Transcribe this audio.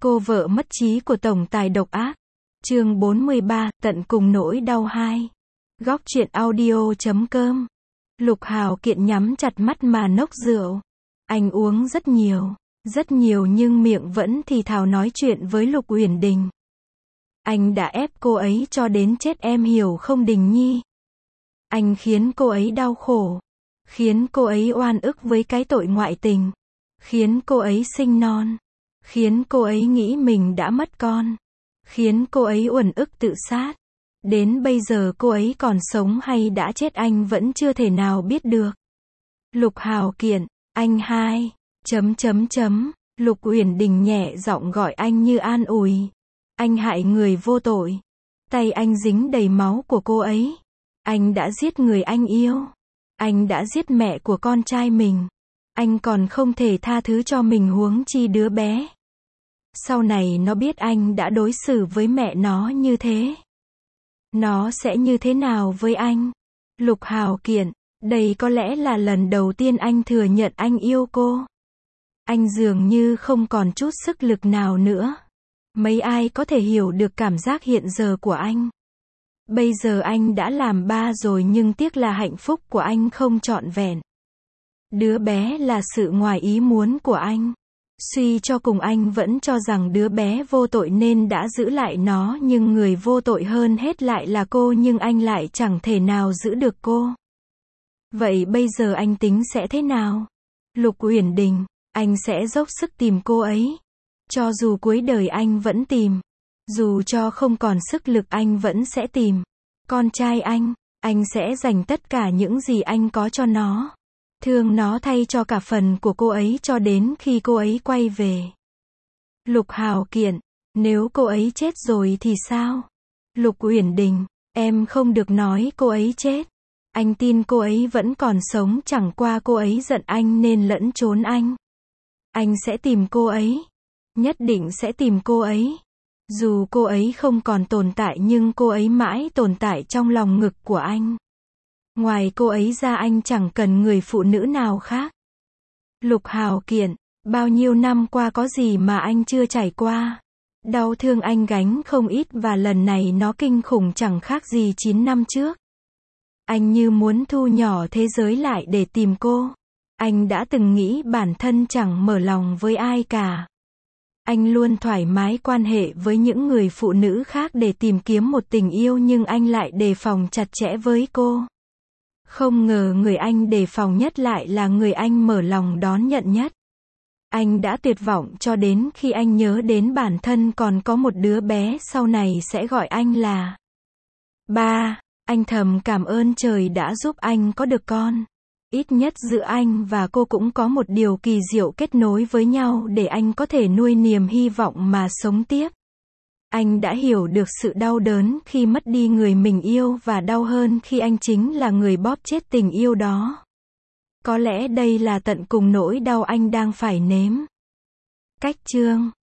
Cô vợ mất trí của tổng tài độc ác. Chương 43, tận cùng nỗi đau 2. Góc truyện audio.com. Lục Hào Kiện nhắm chặt mắt mà nốc rượu. Anh uống rất nhiều nhưng miệng vẫn thì thào nói chuyện với Lục Uyển Đình. Anh đã ép cô ấy cho đến chết, em hiểu không Đình Nhi? Anh khiến cô ấy đau khổ, khiến cô ấy oan ức với cái tội ngoại tình, khiến cô ấy sinh non, khiến cô ấy nghĩ mình đã mất con, khiến cô ấy uẩn ức tự sát. Đến bây giờ cô ấy còn sống hay đã chết anh vẫn chưa thể nào biết được. Lục Hào Kiện, anh hai... Lục Uyển Đình nhẹ giọng gọi anh như an ủi. Anh hại người vô tội. Tay anh dính đầy máu của cô ấy. Anh đã giết người anh yêu. Anh đã giết mẹ của con trai mình. Anh còn không thể tha thứ cho mình, huống chi đứa bé. Sau này nó biết anh đã đối xử với mẹ nó như thế, nó sẽ như thế nào với anh? Lục Hào Kiện, đây có lẽ là lần đầu tiên anh thừa nhận anh yêu cô. Anh dường như không còn chút sức lực nào nữa. Mấy ai có thể hiểu được cảm giác hiện giờ của anh? Bây giờ anh đã làm ba rồi nhưng tiếc là hạnh phúc của anh không trọn vẹn. Đứa bé là sự ngoài ý muốn của anh. Suy cho cùng anh vẫn cho rằng đứa bé vô tội nên đã giữ lại nó, nhưng người vô tội hơn hết lại là cô, nhưng anh lại chẳng thể nào giữ được cô. Vậy bây giờ anh tính sẽ thế nào? Lục Uyển Đình, anh sẽ dốc sức tìm cô ấy. Cho dù cuối đời anh vẫn tìm. Dù cho không còn sức lực anh vẫn sẽ tìm. Con trai anh sẽ dành tất cả những gì anh có cho nó. Thương nó thay cho cả phần của cô ấy cho đến khi cô ấy quay về. Lục Hào Kiện, nếu cô ấy chết rồi thì sao? Lục Uyển Đình, em không được nói cô ấy chết. Anh tin cô ấy vẫn còn sống, chẳng qua cô ấy giận anh nên lẫn trốn anh. Anh sẽ tìm cô ấy. Nhất định sẽ tìm cô ấy. Dù cô ấy không còn tồn tại nhưng cô ấy mãi tồn tại trong lòng ngực của anh. Ngoài cô ấy ra anh chẳng cần người phụ nữ nào khác. Lục Hào Kiện, bao nhiêu năm qua có gì mà anh chưa trải qua. Đau thương anh gánh không ít và lần này nó kinh khủng chẳng khác gì 9 năm trước. Anh như muốn thu nhỏ thế giới lại để tìm cô. Anh đã từng nghĩ bản thân chẳng mở lòng với ai cả. Anh luôn thoải mái quan hệ với những người phụ nữ khác để tìm kiếm một tình yêu, nhưng anh lại đề phòng chặt chẽ với cô. Không ngờ người anh đề phòng nhất lại là người anh mở lòng đón nhận nhất. Anh đã tuyệt vọng cho đến khi anh nhớ đến bản thân còn có một đứa bé sau này sẽ gọi anh là ba. Anh thầm cảm ơn trời đã giúp anh có được con. Ít nhất giữa anh và cô cũng có một điều kỳ diệu kết nối với nhau để anh có thể nuôi niềm hy vọng mà sống tiếp. Anh đã hiểu được sự đau đớn khi mất đi người mình yêu và đau hơn khi anh chính là người bóp chết tình yêu đó. Có lẽ đây là tận cùng nỗi đau anh đang phải nếm. Cách chương